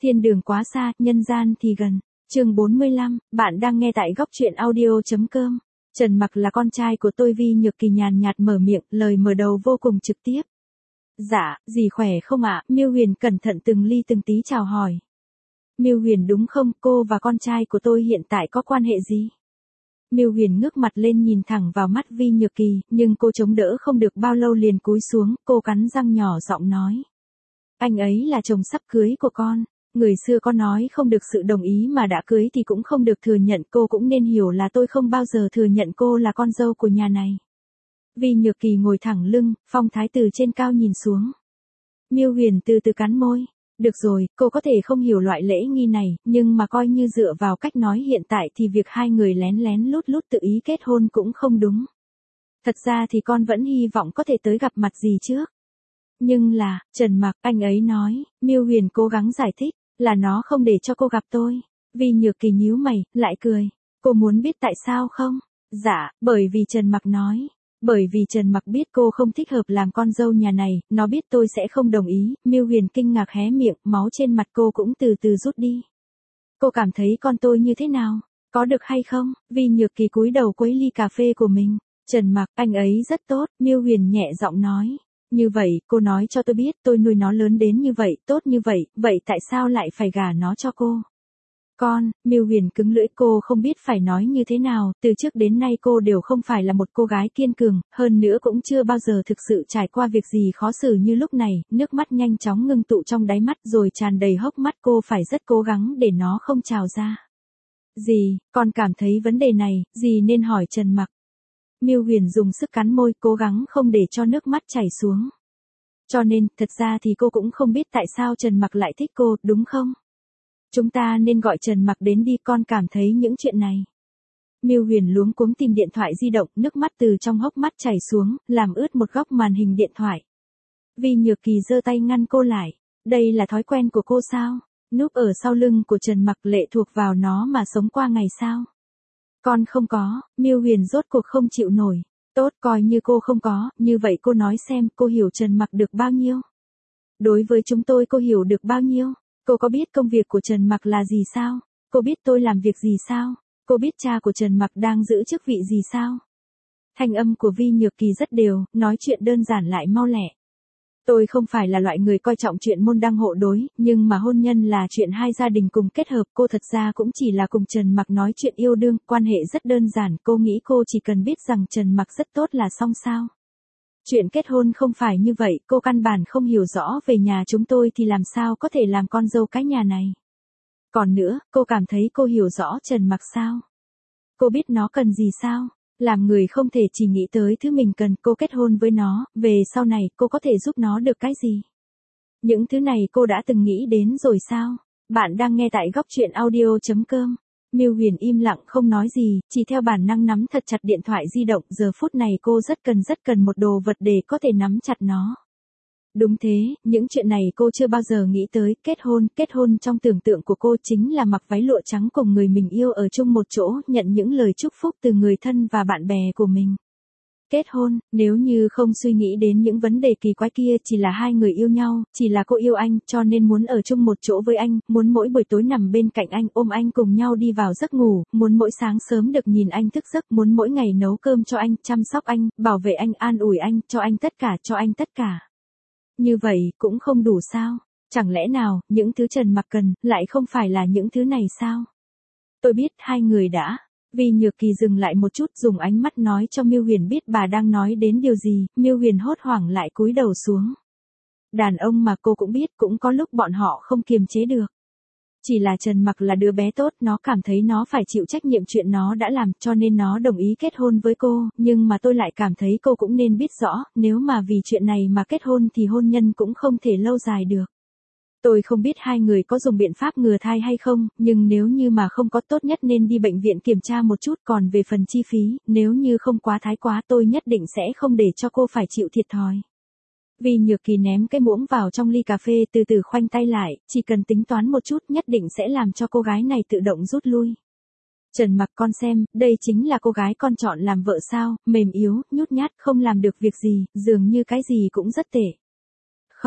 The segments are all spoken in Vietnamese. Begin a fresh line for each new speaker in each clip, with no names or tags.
Thiên đường quá xa, nhân gian thì gần. Chương 45, bạn đang nghe tại góc truyện audio.com. Trần Mặc là con trai của tôi. Vi Nhược Kỳ nhàn nhạt mở miệng, lời mở đầu vô cùng trực tiếp. Dạ, dì khỏe không ạ? Miêu Huyền cẩn thận từng ly từng tí chào hỏi. Miêu Huyền đúng không, cô và con trai của tôi hiện tại có quan hệ gì? Miêu Huyền ngước mặt lên nhìn thẳng vào mắt Vi Nhược Kỳ, nhưng cô chống đỡ không được bao lâu liền cúi xuống, cô cắn răng nhỏ giọng nói. Anh ấy là chồng sắp cưới của con. Người xưa có nói không được sự đồng ý mà đã cưới thì cũng không được thừa nhận, cô cũng nên hiểu là tôi không bao giờ thừa nhận cô là con dâu của nhà này. Vi Nhược Kỳ ngồi thẳng lưng, phong thái từ trên cao nhìn xuống. Miêu Huyền từ từ cắn môi. Được rồi, cô có thể không hiểu loại lễ nghi này, nhưng mà coi như dựa vào cách nói hiện tại thì việc hai người lén lén lút lút tự ý kết hôn cũng không đúng. Thật ra thì con vẫn hy vọng có thể tới gặp mặt dì trước. Nhưng là, Trần Mặc, anh ấy nói, Miêu Huyền cố gắng giải thích, là nó không để cho cô gặp tôi. Vi Nhược Kỳ nhíu mày, lại cười. Cô muốn biết tại sao không? Dạ, bởi vì Trần Mặc nói. Bởi vì Trần Mặc biết cô không thích hợp làm con dâu nhà này, nó biết tôi sẽ không đồng ý. Miêu Huyền kinh ngạc hé miệng, máu trên mặt cô cũng từ từ rút đi. Cô cảm thấy con tôi như thế nào? Có được hay không? Vi Nhược Kỳ cúi đầu quấy ly cà phê của mình. Trần Mặc, anh ấy rất tốt, Miêu Huyền nhẹ giọng nói. Như vậy, cô nói cho tôi biết, tôi nuôi nó lớn đến như vậy, tốt như vậy, vậy tại sao lại phải gả nó cho cô? Con, Miêu Huyền cứng lưỡi, cô không biết phải nói như thế nào, từ trước đến nay cô đều không phải là một cô gái kiên cường, hơn nữa cũng chưa bao giờ thực sự trải qua việc gì khó xử như lúc này, nước mắt nhanh chóng ngưng tụ trong đáy mắt rồi tràn đầy hốc mắt, cô phải rất cố gắng để nó không trào ra. Dì, con cảm thấy vấn đề này, dì nên hỏi Trần Mặc. Miêu Huyền dùng sức cắn môi, cố gắng không để cho nước mắt chảy xuống. Cho nên, thật ra thì cô cũng không biết tại sao Trần Mặc lại thích cô, đúng không? Chúng ta nên gọi Trần Mặc đến đi, con cảm thấy những chuyện này. Miêu Huyền luống cuống tìm điện thoại di động, nước mắt từ trong hốc mắt chảy xuống, làm ướt một góc màn hình điện thoại. Vi Nhược Kỳ giơ tay ngăn cô lại. Đây là thói quen của cô sao? Núp ở sau lưng của Trần Mặc lệ thuộc vào nó mà sống qua ngày sao? Con không có, Miêu Huyền rốt cuộc không chịu nổi. Tốt, coi như cô không có, như vậy cô nói xem cô hiểu Trần Mặc được bao nhiêu? Đối với chúng tôi cô hiểu được bao nhiêu? Cô có biết công việc của Trần Mặc là gì sao? Cô biết tôi làm việc gì sao? Cô biết cha của Trần Mặc đang giữ chức vị gì sao? Thanh âm của Vi Nhược Kỳ rất đều, nói chuyện đơn giản lại mau lẹ. Tôi không phải là loại người coi trọng chuyện môn đăng hộ đối, nhưng mà hôn nhân là chuyện hai gia đình cùng kết hợp, cô thật ra cũng chỉ là cùng Trần Mặc nói chuyện yêu đương, quan hệ rất đơn giản, cô nghĩ cô chỉ cần biết rằng Trần Mặc rất tốt là xong sao. Chuyện kết hôn không phải như vậy, cô căn bản không hiểu rõ về nhà chúng tôi thì làm sao có thể làm con dâu cái nhà này. Còn nữa, cô cảm thấy cô hiểu rõ Trần Mặc sao? Cô biết nó cần gì sao? Làm người không thể chỉ nghĩ tới thứ mình cần, cô kết hôn với nó, về sau này cô có thể giúp nó được cái gì? Những thứ này cô đã từng nghĩ đến rồi sao? Bạn đang nghe tại góc truyện audio.com. Miêu Huyền im lặng không nói gì, chỉ theo bản năng nắm thật chặt điện thoại di động, giờ phút này cô rất cần một đồ vật để có thể nắm chặt nó. Đúng thế, những chuyện này cô chưa bao giờ nghĩ tới, kết hôn trong tưởng tượng của cô chính là mặc váy lụa trắng cùng người mình yêu ở chung một chỗ, nhận những lời chúc phúc từ người thân và bạn bè của mình. Kết hôn, nếu như không suy nghĩ đến những vấn đề kỳ quái kia, chỉ là hai người yêu nhau, chỉ là cô yêu anh, cho nên muốn ở chung một chỗ với anh, muốn mỗi buổi tối nằm bên cạnh anh, ôm anh cùng nhau đi vào giấc ngủ, muốn mỗi sáng sớm được nhìn anh thức giấc, muốn mỗi ngày nấu cơm cho anh, chăm sóc anh, bảo vệ anh, an ủi anh, cho anh tất cả. Như vậy, cũng không đủ sao? Chẳng lẽ nào, những thứ Trần Mặc cần, lại không phải là những thứ này sao? Tôi biết hai người đã. Vi Nhược Kỳ dừng lại một chút, dùng ánh mắt nói cho Miêu Huyền biết bà đang nói đến điều gì, Miêu Huyền hốt hoảng lại cúi đầu xuống. Đàn ông mà cô cũng biết, cũng có lúc bọn họ không kiềm chế được. Chỉ là Trần Mặc là đứa bé tốt, nó cảm thấy nó phải chịu trách nhiệm chuyện nó đã làm, cho nên nó đồng ý kết hôn với cô, nhưng mà tôi lại cảm thấy cô cũng nên biết rõ, nếu mà vì chuyện này mà kết hôn thì hôn nhân cũng không thể lâu dài được. Tôi không biết hai người có dùng biện pháp ngừa thai hay không, nhưng nếu như mà không có, tốt nhất nên đi bệnh viện kiểm tra một chút, còn về phần chi phí, nếu như không quá thái quá tôi nhất định sẽ không để cho cô phải chịu thiệt thòi. Vi Nhược Kỳ ném cái muỗng vào trong ly cà phê, từ từ khoanh tay lại, chỉ cần tính toán một chút nhất định sẽ làm cho cô gái này tự động rút lui. Trần Mặc, con xem, đây chính là cô gái con chọn làm vợ sao, mềm yếu, nhút nhát, không làm được việc gì, dường như cái gì cũng rất tệ.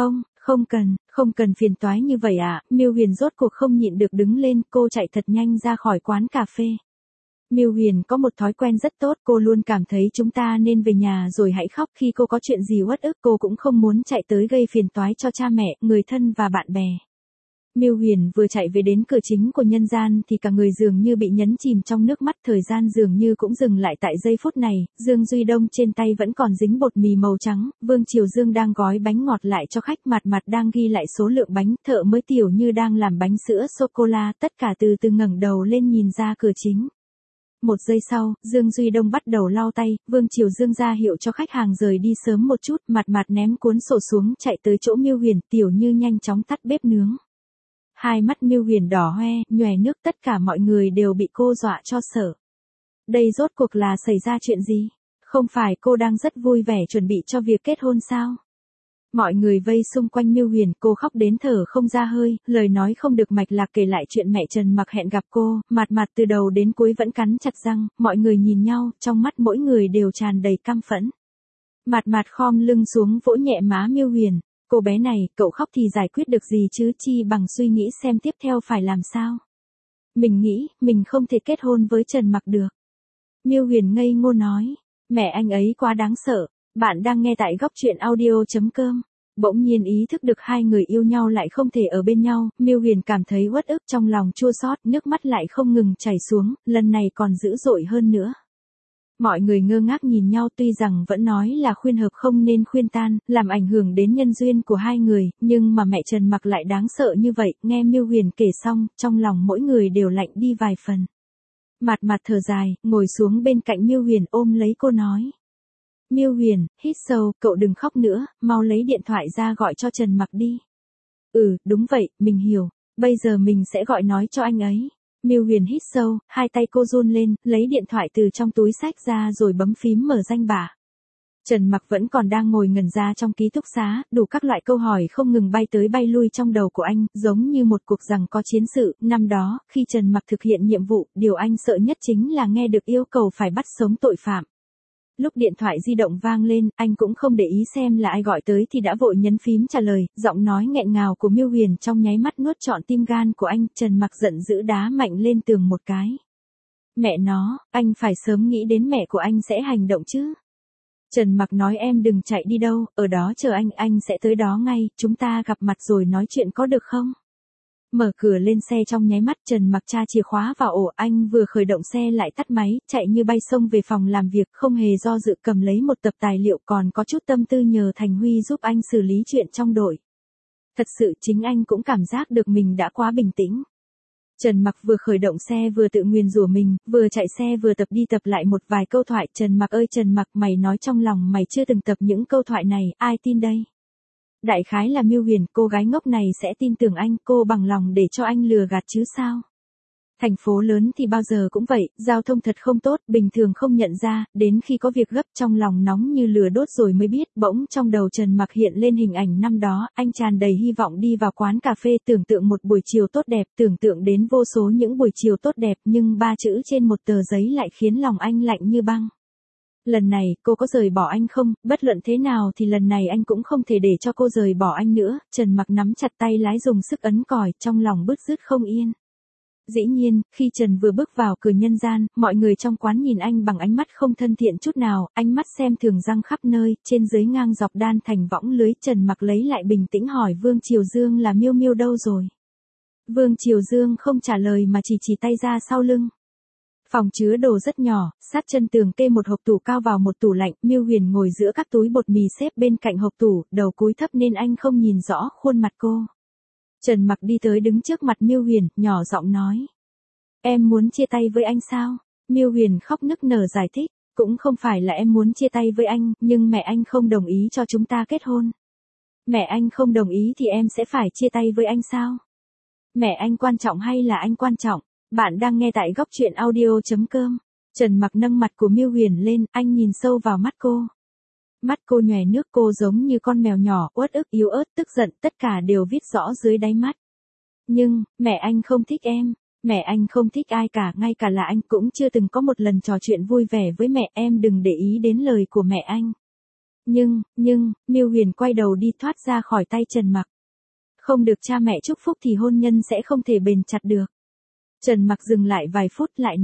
Không cần phiền toái như vậy ạ. Miêu Huyền rốt cuộc không nhịn được đứng lên, cô chạy thật nhanh ra khỏi quán cà phê. Miêu Huyền có một thói quen rất tốt, cô luôn cảm thấy chúng ta nên về nhà rồi hãy khóc khi cô có chuyện gì uất ức, cô cũng không muốn chạy tới gây phiền toái cho cha mẹ, người thân và bạn bè. Miêu Huyền vừa chạy về đến cửa chính của nhân gian thì cả người dường như bị nhấn chìm trong nước mắt, thời gian dường như cũng dừng lại tại giây phút này, Dương Duy Đông trên tay vẫn còn dính bột mì màu trắng, Vương Triều Dương đang gói bánh ngọt lại cho khách, mặt mặt đang ghi lại số lượng bánh, thợ mới Tiểu Như đang làm bánh sữa sô-cô-la, tất cả từ từ ngẩng đầu lên nhìn ra cửa chính. Một giây sau, Dương Duy Đông bắt đầu lau tay, Vương Triều Dương ra hiệu cho khách hàng rời đi sớm một chút, mặt mặt ném cuốn sổ xuống, chạy tới chỗ Miêu Huyền, Tiểu Như nhanh chóng tắt bếp nướng. Hai mắt Miêu Huyền đỏ hoe, nhòe nước, tất cả mọi người đều bị cô dọa cho sợ. Đây rốt cuộc là xảy ra chuyện gì? Không phải cô đang rất vui vẻ chuẩn bị cho việc kết hôn sao? Mọi người vây xung quanh Miêu Huyền, cô khóc đến thở không ra hơi, lời nói không được mạch lạc kể lại chuyện mẹ Trần Mặc hẹn gặp cô, mặt mặt từ đầu đến cuối vẫn cắn chặt răng, mọi người nhìn nhau, trong mắt mỗi người đều tràn đầy căm phẫn. Mặt mặt khom lưng xuống vỗ nhẹ má Miêu Huyền, cô bé này, cậu khóc thì giải quyết được gì chứ, chi bằng suy nghĩ xem tiếp theo phải làm sao. Mình nghĩ, mình không thể kết hôn với Trần Mặc được. Miêu Huyền ngây ngô nói, mẹ anh ấy quá đáng sợ. Bạn đang nghe tại góc truyện audio.com. Bỗng nhiên ý thức được hai người yêu nhau lại không thể ở bên nhau, Miêu Huyền cảm thấy uất ức, trong lòng chua xót, nước mắt lại không ngừng chảy xuống, lần này còn dữ dội hơn nữa. Mọi người ngơ ngác nhìn nhau, tuy rằng vẫn nói là khuyên hợp không nên khuyên tan, làm ảnh hưởng đến nhân duyên của hai người, nhưng mà mẹ Trần Mặc lại đáng sợ như vậy, nghe Miêu Huyền kể xong, trong lòng mỗi người đều lạnh đi vài phần. Mặt mặt thở dài, ngồi xuống bên cạnh Miêu Huyền ôm lấy cô nói. Miêu Huyền, hít sâu, cậu đừng khóc nữa, mau lấy điện thoại ra gọi cho Trần Mặc đi. Đúng vậy, mình hiểu, bây giờ mình sẽ gọi nói cho anh ấy. Miêu Huyền hít sâu, hai tay cô run lên, lấy điện thoại từ trong túi xách ra rồi bấm phím mở danh bạ. Trần Mặc vẫn còn đang ngồi ngẩn ra trong ký túc xá, đủ các loại câu hỏi không ngừng bay tới bay lui trong đầu của anh, giống như một cuộc giằng co chiến sự. Năm đó, khi Trần Mặc thực hiện nhiệm vụ, điều anh sợ nhất chính là nghe được yêu cầu phải bắt sống tội phạm. Lúc điện thoại di động vang lên, anh cũng không để ý xem là ai gọi tới thì đã vội nhấn phím trả lời, giọng nói nghẹn ngào của Miêu Huyền trong nháy mắt nuốt trọn tim gan của anh. Trần Mặc giận dữ đá mạnh lên tường một cái. Mẹ nó, anh phải sớm nghĩ đến mẹ của anh sẽ hành động chứ. Trần Mặc nói em đừng chạy đi đâu, ở đó chờ anh sẽ tới đó ngay, chúng ta gặp mặt rồi nói chuyện có được không? Mở cửa lên xe trong nháy mắt, Trần Mặc tra chìa khóa vào ổ, anh vừa khởi động xe lại tắt máy, chạy như bay xông về phòng làm việc, không hề do dự cầm lấy một tập tài liệu, còn có chút tâm tư nhờ Thành Huy giúp anh xử lý chuyện trong đội. Thật sự chính anh cũng cảm giác được mình đã quá bình tĩnh. Trần Mặc vừa khởi động xe vừa tự nguyền rủa mình, vừa chạy xe vừa tập đi tập lại một vài câu thoại. Trần Mặc ơi Trần Mặc, mày nói trong lòng mày chưa từng tập những câu thoại này, ai tin đây? Đại khái là Miêu Huyền, cô gái ngốc này sẽ tin tưởng anh, cô bằng lòng để cho anh lừa gạt chứ sao? Thành phố lớn thì bao giờ cũng vậy, giao thông thật không tốt, bình thường không nhận ra, đến khi có việc gấp trong lòng nóng như lửa đốt rồi mới biết. Bỗng trong đầu Trần Mặc hiện lên hình ảnh năm đó, anh tràn đầy hy vọng đi vào quán cà phê, tưởng tượng một buổi chiều tốt đẹp, tưởng tượng đến vô số những buổi chiều tốt đẹp, nhưng ba chữ trên một tờ giấy lại khiến lòng anh lạnh như băng. Lần này, cô có rời bỏ anh không? Bất luận thế nào thì lần này anh cũng không thể để cho cô rời bỏ anh nữa. Trần Mặc nắm chặt tay lái dùng sức ấn còi, trong lòng bứt rứt không yên. Dĩ nhiên, khi Trần vừa bước vào cửa nhân gian, mọi người trong quán nhìn anh bằng ánh mắt không thân thiện chút nào, ánh mắt xem thường răng khắp nơi, trên dưới ngang dọc đan thành võng lưới. Trần Mặc lấy lại bình tĩnh hỏi Vương Triều Dương là Miêu Miêu đâu rồi? Vương Triều Dương không trả lời mà chỉ tay ra sau lưng. Phòng chứa đồ rất nhỏ, sát chân tường kê một hộp tủ cao vào một tủ lạnh, Miêu Huyền ngồi giữa các túi bột mì xếp bên cạnh hộp tủ, đầu cúi thấp nên anh không nhìn rõ khuôn mặt cô. Trần Mặc đi tới đứng trước mặt Miêu Huyền, nhỏ giọng nói. Em muốn chia tay với anh sao? Miêu Huyền khóc nức nở giải thích, cũng không phải là em muốn chia tay với anh, nhưng mẹ anh không đồng ý cho chúng ta kết hôn. Mẹ anh không đồng ý thì em sẽ phải chia tay với anh sao? Mẹ anh quan trọng hay là anh quan trọng? Bạn đang nghe tại góc truyện audio.com. Trần Mặc nâng mặt của Miêu Huyền lên, anh nhìn sâu vào mắt cô. Mắt cô nhòe nước, cô giống như con mèo nhỏ, uất ức, yếu ớt, tức giận, tất cả đều viết rõ dưới đáy mắt. Nhưng, mẹ anh không thích em. Mẹ anh không thích ai cả, ngay cả là anh cũng chưa từng có một lần trò chuyện vui vẻ với mẹ, em đừng để ý đến lời của mẹ anh. Nhưng, Miêu Huyền quay đầu đi thoát ra khỏi tay Trần Mặc. Không được cha mẹ chúc phúc thì hôn nhân sẽ không thể bền chặt được. Trần Mặc dừng lại vài phút lại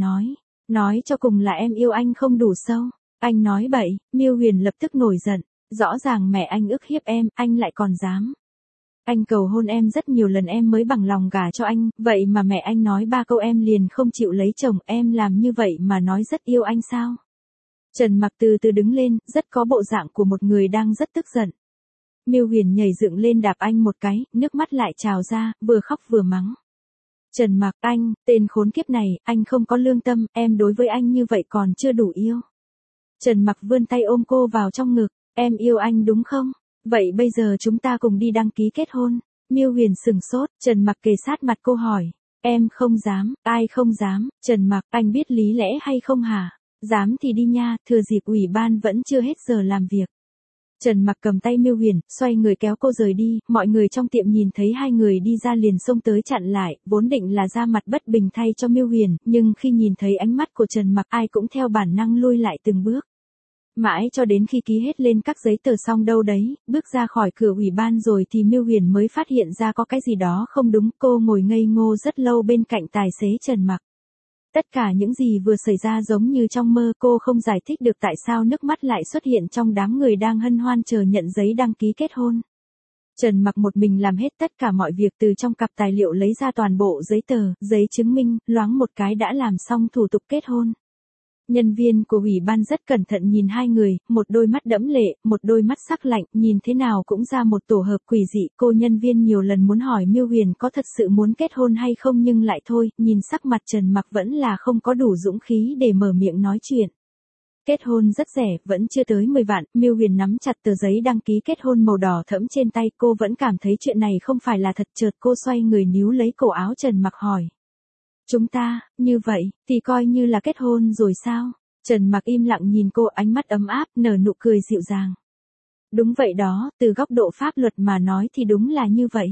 nói cho cùng là em yêu anh không đủ sâu. Anh nói bậy, Miêu Huyền lập tức nổi giận, rõ ràng mẹ anh ức hiếp em, anh lại còn dám. Anh cầu hôn em rất nhiều lần em mới bằng lòng gả cho anh, vậy mà mẹ anh nói 3 câu em liền không chịu lấy chồng, em làm như vậy mà nói rất yêu anh sao? Trần Mặc từ từ đứng lên, rất có bộ dạng của một người đang rất tức giận. Miêu Huyền nhảy dựng lên đạp anh một cái, nước mắt lại trào ra, vừa khóc vừa mắng. Trần Mặc, anh, tên khốn kiếp này, anh không có lương tâm, em đối với anh như vậy còn chưa đủ yêu. Trần Mặc vươn tay ôm cô vào trong ngực, em yêu anh đúng không? Vậy bây giờ chúng ta cùng đi đăng ký kết hôn. Miêu Huyền sừng sốt, Trần Mặc kề sát mặt cô hỏi. Em không dám, ai không dám, Trần Mặc, anh biết lý lẽ hay không hả? Dám thì đi nha, thừa dịp ủy ban vẫn chưa hết giờ làm việc. Trần Mặc cầm tay Miêu Huyền, xoay người kéo cô rời đi, mọi người trong tiệm nhìn thấy hai người đi ra liền xông tới chặn lại, vốn định là ra mặt bất bình thay cho Miêu Huyền, nhưng khi nhìn thấy ánh mắt của Trần Mặc ai cũng theo bản năng lui lại từng bước. Mãi cho đến khi ký hết lên các giấy tờ xong đâu đấy, bước ra khỏi cửa ủy ban rồi thì Miêu Huyền mới phát hiện ra có cái gì đó không đúng, cô ngồi ngây ngô rất lâu bên cạnh tài xế Trần Mặc. Tất cả những gì vừa xảy ra giống như trong mơ, cô không giải thích được tại sao nước mắt lại xuất hiện trong đám người đang hân hoan chờ nhận giấy đăng ký kết hôn. Trần Mặc một mình làm hết tất cả mọi việc, từ trong cặp tài liệu lấy ra toàn bộ giấy tờ, giấy chứng minh, loáng một cái đã làm xong thủ tục kết hôn. Nhân viên của ủy ban rất cẩn thận nhìn hai người, một đôi mắt đẫm lệ, một đôi mắt sắc lạnh, nhìn thế nào cũng ra một tổ hợp quỷ dị. Cô nhân viên nhiều lần muốn hỏi Miêu Huyền có thật sự muốn kết hôn hay không nhưng lại thôi, nhìn sắc mặt Trần Mặc vẫn là không có đủ dũng khí để mở miệng nói chuyện. Kết hôn rất rẻ, vẫn chưa tới 10 vạn, Miêu Huyền nắm chặt tờ giấy đăng ký kết hôn màu đỏ thẫm trên tay, cô vẫn cảm thấy chuyện này không phải là thật. Chợt cô xoay người níu lấy cổ áo Trần Mặc hỏi. Chúng ta, như vậy, thì coi như là kết hôn rồi sao? Trần Mặc im lặng nhìn cô, ánh mắt ấm áp, nở nụ cười dịu dàng. Đúng vậy đó, từ góc độ pháp luật mà nói thì đúng là như vậy.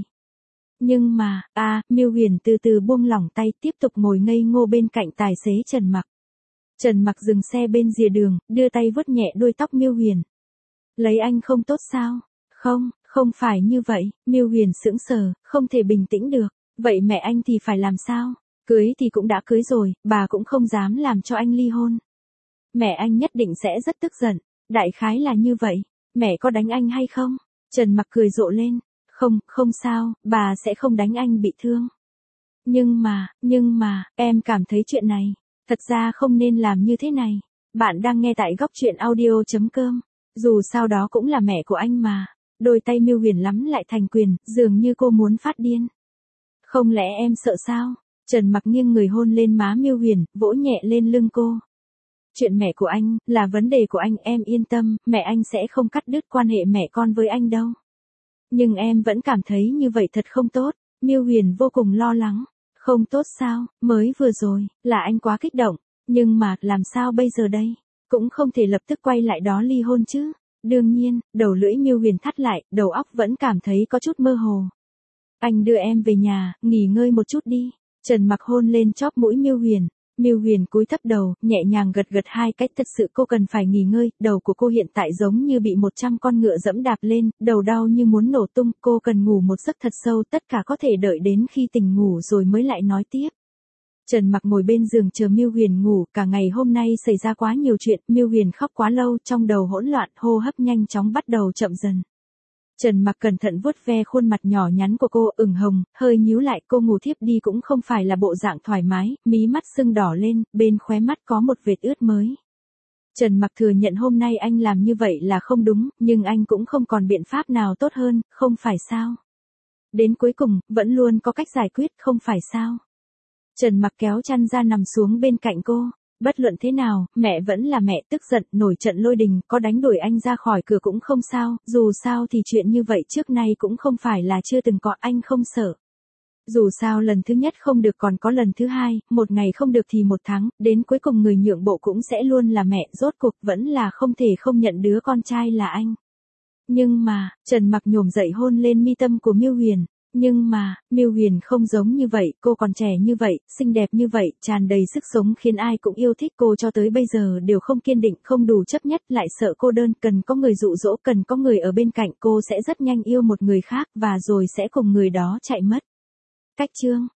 Nhưng mà, Miêu Huyền từ từ buông lỏng tay, tiếp tục ngồi ngây ngô bên cạnh tài xế Trần Mặc. Trần Mặc dừng xe bên rìa đường, đưa tay vuốt nhẹ đuôi tóc Miêu Huyền. Lấy anh không tốt sao? Không phải như vậy, Miêu Huyền sững sờ, không thể bình tĩnh được. Vậy mẹ anh thì phải làm sao? Cưới thì cũng đã cưới rồi, bà cũng không dám làm cho anh ly hôn. Mẹ anh nhất định sẽ rất tức giận, đại khái là như vậy. Mẹ có đánh anh hay không? Trần Mặc cười rộ lên. Không sao, bà sẽ không đánh anh bị thương. Nhưng mà, em cảm thấy chuyện này, thật ra không nên làm như thế này. Bạn đang nghe tại góc truyện audio.com. Dù sao đó cũng là mẹ của anh mà. Đôi tay Miêu Huyền lắm lại thành quyền, dường như cô muốn phát điên. Không lẽ em sợ sao? Trần Mặc nghiêng người hôn lên má Miêu Huyền, vỗ nhẹ lên lưng cô. Chuyện mẹ của anh, là vấn đề của anh, em yên tâm, mẹ anh sẽ không cắt đứt quan hệ mẹ con với anh đâu. Nhưng em vẫn cảm thấy như vậy thật không tốt. Miêu Huyền vô cùng lo lắng. Không tốt sao, mới vừa rồi, là anh quá kích động. Nhưng mà, làm sao bây giờ đây? Cũng không thể lập tức quay lại đó ly hôn chứ. Đương nhiên, đầu lưỡi Miêu Huyền thắt lại, đầu óc vẫn cảm thấy có chút mơ hồ. Anh đưa em về nhà, nghỉ ngơi một chút đi. Trần Mặc hôn lên chóp mũi Miêu Huyền. Miêu Huyền cúi thấp đầu, nhẹ nhàng gật gật hai cái, thật sự cô cần phải nghỉ ngơi, đầu của cô hiện tại giống như bị 100 con ngựa dẫm đạp lên, đầu đau như muốn nổ tung, cô cần ngủ một giấc thật sâu, tất cả có thể đợi đến khi tỉnh ngủ rồi mới lại nói tiếp. Trần Mặc ngồi bên giường chờ Miêu Huyền ngủ, cả ngày hôm nay xảy ra quá nhiều chuyện, Miêu Huyền khóc quá lâu, trong đầu hỗn loạn, hô hấp nhanh chóng bắt đầu chậm dần. Trần Mặc cẩn thận vuốt ve khuôn mặt nhỏ nhắn của cô, ửng hồng, hơi nhíu lại, cô ngủ thiếp đi cũng không phải là bộ dạng thoải mái, mí mắt sưng đỏ lên, bên khóe mắt có một vệt ướt mới. Trần Mặc thừa nhận hôm nay anh làm như vậy là không đúng, nhưng anh cũng không còn biện pháp nào tốt hơn, không phải sao? Đến cuối cùng, vẫn luôn có cách giải quyết, không phải sao? Trần Mặc kéo chăn ra nằm xuống bên cạnh cô. Bất luận thế nào, mẹ vẫn là mẹ, tức giận, nổi trận lôi đình, có đánh đuổi anh ra khỏi cửa cũng không sao, dù sao thì chuyện như vậy trước nay cũng không phải là chưa từng có, anh không sợ. Dù sao lần thứ nhất không được còn có lần thứ hai, một ngày không được thì một tháng, đến cuối cùng người nhượng bộ cũng sẽ luôn là mẹ, rốt cuộc vẫn là không thể không nhận đứa con trai là anh. Nhưng mà, Trần Mặc nhổm dậy hôn lên mi tâm của Miêu Huyền. Nhưng mà, Miêu Huyền không giống như vậy, cô còn trẻ như vậy, xinh đẹp như vậy, tràn đầy sức sống khiến ai cũng yêu thích cô cho tới bây giờ đều không kiên định, không đủ chấp nhất, lại sợ cô đơn, cần có người dụ dỗ, cần có người ở bên cạnh, cô sẽ rất nhanh yêu một người khác và rồi sẽ cùng người đó chạy mất. Cách chương